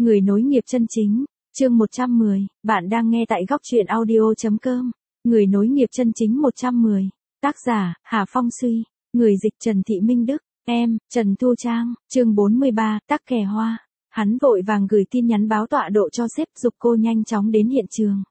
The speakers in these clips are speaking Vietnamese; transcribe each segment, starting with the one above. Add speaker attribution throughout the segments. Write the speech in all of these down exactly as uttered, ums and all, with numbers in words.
Speaker 1: Người nối nghiệp chân chính, chương một trăm mười, bạn đang nghe tại góc truyện audio.com. Người nối nghiệp chân chính một trăm mười, tác giả, Hà Phong Suy, người dịch Trần Thị Minh Đức, em, Trần Thu Trang, chương bốn mươi ba, tắc kè hoa. Hắn vội vàng gửi tin nhắn báo tọa độ cho sếp giục cô nhanh chóng đến hiện trường.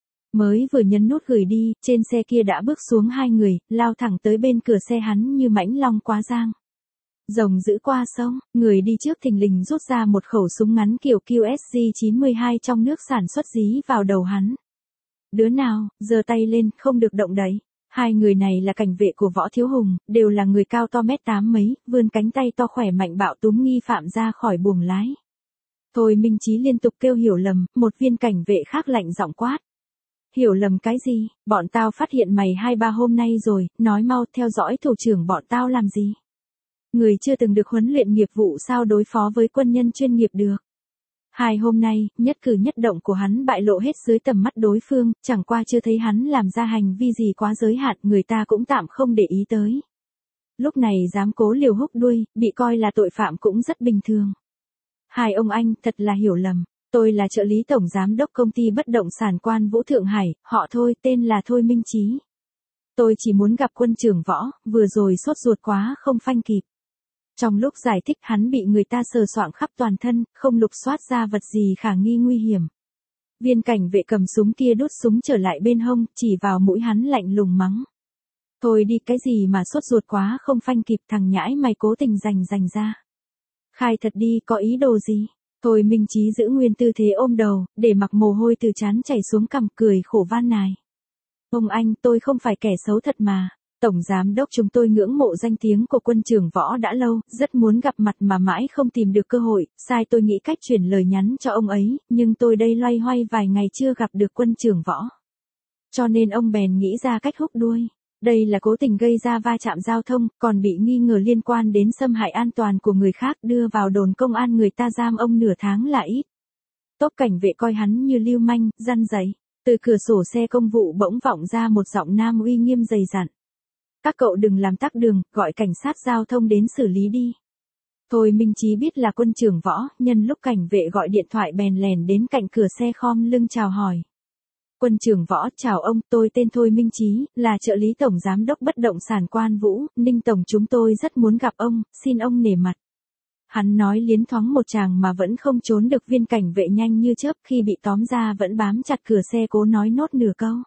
Speaker 1: Mới vừa nhấn nút gửi đi, trên xe kia đã bước xuống hai người, lao thẳng tới bên cửa xe hắn như mãnh long quá giang. Rồng giữ qua sông, người đi trước thình lình rút ra một khẩu súng ngắn kiểu Q S G chín mươi hai trong nước sản xuất dí vào đầu hắn. Đứa nào, giơ tay lên, không được động đậy. Hai người này là cảnh vệ của Võ Thiếu Hùng, đều là người cao to mét tám mấy, vươn cánh tay to khỏe mạnh bạo túm nghi phạm ra khỏi buồng lái. Thôi Minh Chí liên tục kêu hiểu lầm, một viên cảnh vệ khác lạnh giọng quát. Hiểu lầm cái gì, bọn tao phát hiện mày hai ba hôm nay rồi, nói mau theo dõi thủ trưởng bọn tao làm gì. Người chưa từng được huấn luyện nghiệp vụ sao đối phó với quân nhân chuyên nghiệp được. Hai hôm nay, nhất cử nhất động của hắn bại lộ hết dưới tầm mắt đối phương, chẳng qua chưa thấy hắn làm ra hành vi gì quá giới hạn, người ta cũng tạm không để ý tới. Lúc này dám cố liều húc đuôi, bị coi là tội phạm cũng rất bình thường. Hai ông anh, thật là hiểu lầm. Tôi là trợ lý tổng giám đốc công ty bất động sản Quan Vũ Thượng Hải, họ Thôi, tên là Thôi Minh Chí. Tôi chỉ muốn gặp quân trưởng Võ, vừa rồi sốt ruột quá không phanh kịp. Trong lúc giải thích hắn bị người ta sờ soạng khắp toàn thân, không lục soát ra vật gì khả nghi nguy hiểm. Viên cảnh vệ cầm súng kia đút súng trở lại bên hông, chỉ vào mũi hắn lạnh lùng mắng. Thôi đi, cái gì mà sốt ruột quá không phanh kịp, thằng nhãi mày cố tình giành giành ra. Khai thật đi, có ý đồ gì? Thôi Minh Chí giữ nguyên tư thế ôm đầu, để mặc mồ hôi từ trán chảy xuống cằm, cười khổ van nài. Ông anh, tôi không phải kẻ xấu thật mà. Tổng giám đốc chúng tôi ngưỡng mộ danh tiếng của quân trưởng Võ đã lâu, rất muốn gặp mặt mà mãi không tìm được cơ hội, sai tôi nghĩ cách chuyển lời nhắn cho ông ấy, nhưng tôi đây loay hoay vài ngày chưa gặp được quân trưởng Võ. Cho nên ông bèn nghĩ ra cách húc đuôi. Đây là cố tình gây ra va chạm giao thông, còn bị nghi ngờ liên quan đến xâm hại an toàn của người khác, đưa vào đồn công an, người ta giam ông nửa tháng là ít. Tốp cảnh vệ coi hắn như lưu manh, răn dạy. Từ cửa sổ xe công vụ bỗng vọng ra một giọng nam uy nghiêm dày dặn. Các cậu đừng làm tắc đường, gọi cảnh sát giao thông đến xử lý đi. Thôi Minh Chí biết là quân trưởng Võ, nhân lúc cảnh vệ gọi điện thoại bèn lèn đến cạnh cửa xe khom lưng chào hỏi. Quân trưởng Võ, chào ông, tôi tên Thôi Minh Chí, là trợ lý tổng giám đốc bất động sản Quan Vũ, Ninh tổng chúng tôi rất muốn gặp ông, xin ông nể mặt. Hắn nói liến thoáng một tràng mà vẫn không trốn được viên cảnh vệ nhanh như chớp, khi bị tóm ra vẫn bám chặt cửa xe cố nói nốt nửa câu.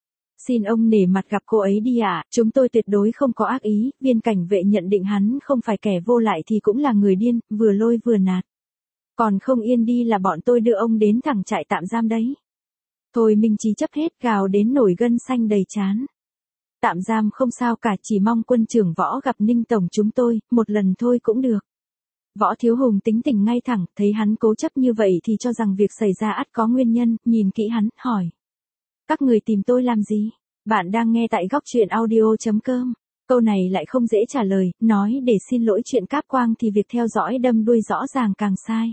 Speaker 1: Xin ông nể mặt gặp cô ấy đi ạ, à, chúng tôi tuyệt đối không có ác ý, viên cảnh vệ nhận định hắn không phải kẻ vô lại thì cũng là người điên, vừa lôi vừa nạt. Còn không yên đi là bọn tôi đưa ông đến thẳng trại tạm giam đấy. Thôi Minh Chí chấp hết gào đến nổi gân xanh đầy trán. Tạm giam không sao cả, chỉ mong quân trưởng Võ gặp Ninh tổng chúng tôi, một lần thôi cũng được. Võ Thiếu Hùng tính tình ngay thẳng, thấy hắn cố chấp như vậy thì cho rằng việc xảy ra ắt có nguyên nhân, nhìn kỹ hắn, hỏi. Các người tìm tôi làm gì? Bạn đang nghe tại góc truyện audio.com. Câu này lại không dễ trả lời, nói để xin lỗi chuyện cáp quang thì việc theo dõi đâm đuôi rõ ràng càng sai.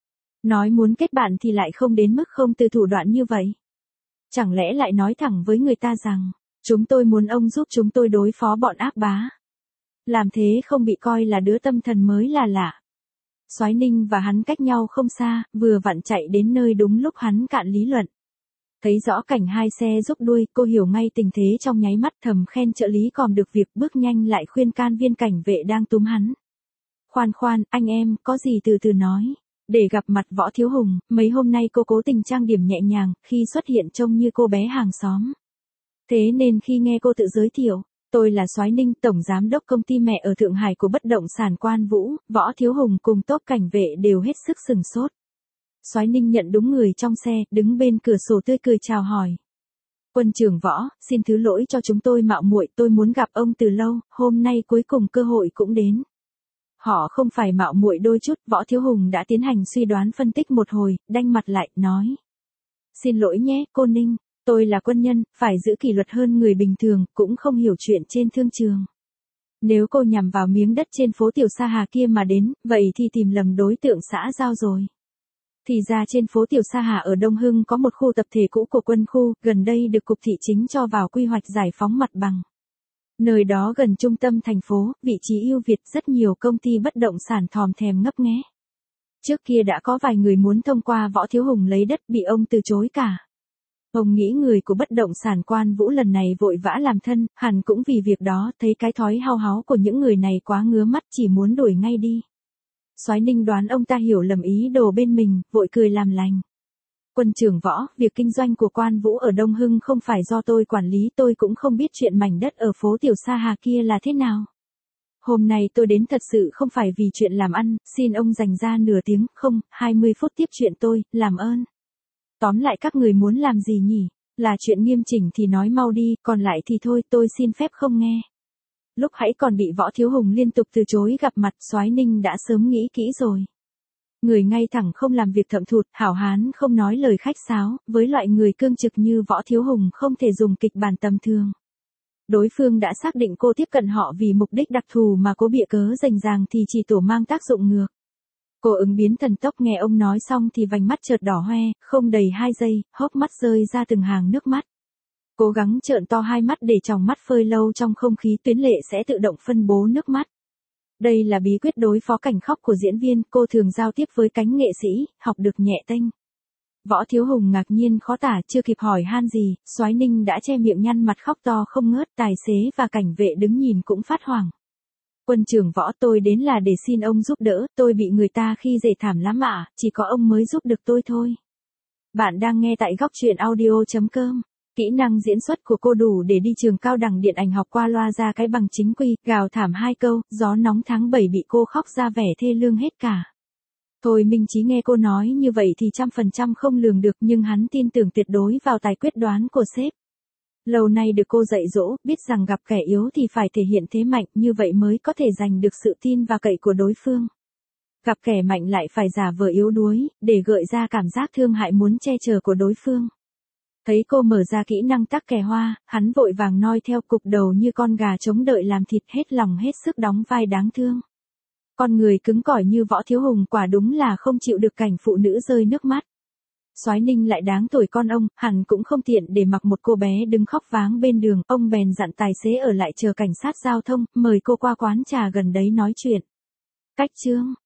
Speaker 1: Nói muốn kết bạn thì lại không đến mức không từ thủ đoạn như vậy. Chẳng lẽ lại nói thẳng với người ta rằng, chúng tôi muốn ông giúp chúng tôi đối phó bọn ác bá. Làm thế không bị coi là đứa tâm thần mới là lạ. Soái Ninh và hắn cách nhau không xa, vừa vặn chạy đến nơi đúng lúc hắn cạn lý luận. Thấy rõ cảnh hai xe rúc đuôi, cô hiểu ngay tình thế trong nháy mắt, thầm khen trợ lý còn được việc, bước nhanh lại khuyên can viên cảnh vệ đang túm hắn. Khoan khoan, anh em, có gì từ từ nói. Để gặp mặt Võ Thiếu Hùng, mấy hôm nay cô cố tình trang điểm nhẹ nhàng, khi xuất hiện trông như cô bé hàng xóm. Thế nên khi nghe cô tự giới thiệu, tôi là Soái Ninh, tổng giám đốc công ty mẹ ở Thượng Hải của bất động sản Quan Vũ, Võ Thiếu Hùng cùng tốp cảnh vệ đều hết sức sừng sốt. Soái Ninh nhận đúng người trong xe, đứng bên cửa sổ tươi cười chào hỏi. Quân trưởng Võ, xin thứ lỗi cho chúng tôi mạo muội, tôi muốn gặp ông từ lâu, hôm nay cuối cùng cơ hội cũng đến. Họ không phải mạo muội đôi chút, Võ Thiếu Hùng đã tiến hành suy đoán phân tích một hồi, đanh mặt lại, nói. Xin lỗi nhé, cô Ninh, tôi là quân nhân, phải giữ kỷ luật hơn người bình thường, cũng không hiểu chuyện trên thương trường. Nếu cô nhằm vào miếng đất trên phố Tiểu Sa Hà kia mà đến, vậy thì tìm lầm đối tượng xã giao rồi. Thì ra trên phố Tiểu Sa Hà ở Đông Hưng có một khu tập thể cũ của quân khu, gần đây được Cục Thị Chính cho vào quy hoạch giải phóng mặt bằng. Nơi đó gần trung tâm thành phố, vị trí ưu việt, rất nhiều công ty bất động sản thòm thèm ngấp nghé. Trước kia đã có vài người muốn thông qua Võ Thiếu Hùng lấy đất bị ông từ chối cả. Ông nghĩ người của bất động sản Quan Vũ lần này vội vã làm thân, hẳn cũng vì việc đó, thấy cái thói hao háo của những người này quá ngứa mắt chỉ muốn đuổi ngay đi. Soái Ninh đoán ông ta hiểu lầm ý đồ bên mình, vội cười làm lành. Quân trưởng Võ, việc kinh doanh của Quan Vũ ở Đông Hưng không phải do tôi quản lý, tôi cũng không biết chuyện mảnh đất ở phố Tiểu Sa Hà kia là thế nào. Hôm nay tôi đến thật sự không phải vì chuyện làm ăn, xin ông dành ra nửa tiếng, không, hai mươi phút tiếp chuyện tôi, làm ơn. Tóm lại các người muốn làm gì nhỉ? Là chuyện nghiêm chỉnh thì nói mau đi, còn lại thì thôi, tôi xin phép không nghe. Lúc hãy còn bị Võ Thiếu Hùng liên tục từ chối gặp mặt, Soái Ninh đã sớm nghĩ kỹ rồi. Người ngay thẳng không làm việc thậm thụt, hảo hán không nói lời khách sáo, với loại người cương trực như Võ Thiếu Hùng không thể dùng kịch bản tầm thường. Đối phương đã xác định cô tiếp cận họ vì mục đích đặc thù mà cố bịa cớ rành ràng thì chỉ tổ mang tác dụng ngược. Cô ứng biến thần tốc nghe ông nói xong thì vành mắt chợt đỏ hoe, không đầy hai giây, hốc mắt rơi ra từng hàng nước mắt. Cố gắng trợn to hai mắt để tròng mắt phơi lâu trong không khí tuyến lệ sẽ tự động phân bố nước mắt. Đây là bí quyết đối phó cảnh khóc của diễn viên, cô thường giao tiếp với cánh nghệ sĩ, học được nhẹ tênh. Võ Thiếu Hùng ngạc nhiên khó tả, chưa kịp hỏi han gì, Soái Ninh đã che miệng nhăn mặt khóc to không ngớt, tài xế và cảnh vệ đứng nhìn cũng phát hoảng. Quân trưởng Võ, tôi đến là để xin ông giúp đỡ, tôi bị người ta khi dễ thảm lắm ạ, chỉ có ông mới giúp được tôi thôi. Bạn đang nghe tại góc truyện audio chấm com. Kỹ năng diễn xuất của cô đủ để đi trường cao đẳng điện ảnh học qua loa ra cái bằng chính quy, gào thảm hai câu, gió nóng tháng bảy bị cô khóc ra vẻ thê lương hết cả. Thôi Minh Chí nghe cô nói như vậy thì trăm phần trăm không lường được, nhưng hắn tin tưởng tuyệt đối vào tài quyết đoán của sếp. Lâu nay được cô dạy dỗ, biết rằng gặp kẻ yếu thì phải thể hiện thế mạnh, như vậy mới có thể giành được sự tin và cậy của đối phương. Gặp kẻ mạnh lại phải giả vờ yếu đuối, để gợi ra cảm giác thương hại muốn che chở của đối phương. Thấy cô mở ra kỹ năng tắc kè hoa, hắn vội vàng noi theo, cục đầu như con gà chống đợi làm thịt, hết lòng hết sức đóng vai đáng thương. Con người cứng cỏi như Võ Thiếu Hùng quả đúng là không chịu được cảnh phụ nữ rơi nước mắt. Soái Ninh lại đáng tuổi con ông, hẳn cũng không tiện để mặc một cô bé đứng khóc váng bên đường, ông bèn dặn tài xế ở lại chờ cảnh sát giao thông, mời cô qua quán trà gần đấy nói chuyện. Cách chương